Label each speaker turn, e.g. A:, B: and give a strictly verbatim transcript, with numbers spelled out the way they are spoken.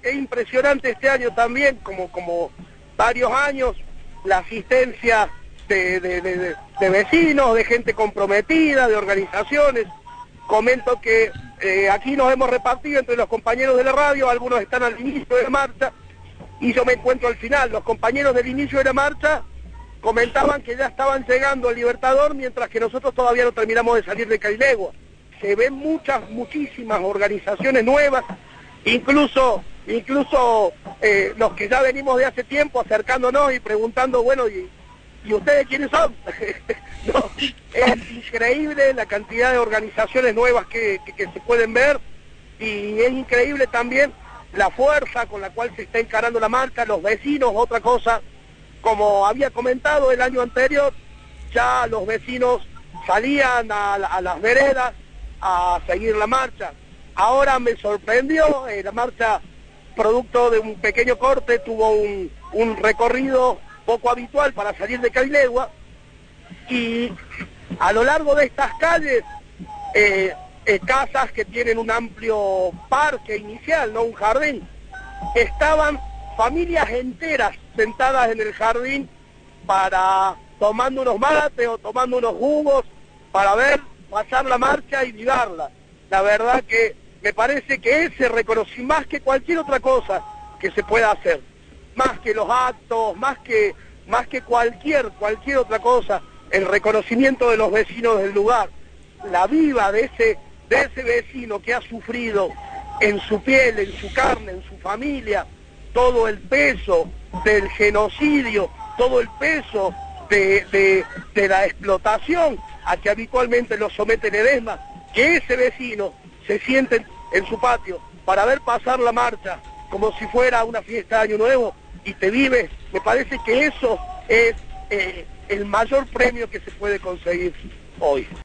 A: es impresionante este año también, como, como varios años, la asistencia de, de, de, de vecinos, de gente comprometida, de organizaciones. Comento que eh, aquí nos hemos repartido entre los compañeros de la radio, algunos están al inicio de la marcha, y yo me encuentro al final. Los compañeros del inicio de la marcha comentaban que ya estaban llegando al Libertador, mientras que nosotros todavía no terminamos de salir de Carillegua. Se ven muchas, muchísimas organizaciones nuevas, incluso, incluso eh, los que ya venimos de hace tiempo acercándonos y preguntando, bueno, ¿y, ¿y ustedes quiénes son? No, es increíble la cantidad de organizaciones nuevas que, que, que se pueden ver, y es increíble también la fuerza con la cual se está encarando la marcha, los vecinos. Otra cosa, como había comentado el año anterior, ya los vecinos salían a, a las veredas a seguir la marcha. Ahora me sorprendió, eh, la marcha, producto de un pequeño corte, tuvo un, un recorrido poco habitual para salir de Carillegua, y a lo largo de estas calles, eh, eh, casas que tienen un amplio parque inicial, no un jardín, estaban familias enteras sentadas en el jardín para tomando unos mates o tomando unos jugos para ver pasar la marcha y vivarla. La verdad que me parece que ese reconocimiento, más que cualquier otra cosa que se pueda hacer, más que los actos, más que, más que cualquier, cualquier otra cosa, el reconocimiento de los vecinos del lugar, la viva de ese, de ese vecino que ha sufrido en su piel, en su carne, en su familia, todo el peso del genocidio, todo el peso de, de, de la explotación a que habitualmente lo somete Ledesma, que ese vecino se siente en su patio para ver pasar la marcha como si fuera una fiesta de Año Nuevo y te vive. Me parece que eso es eh, el mayor premio que se puede conseguir hoy.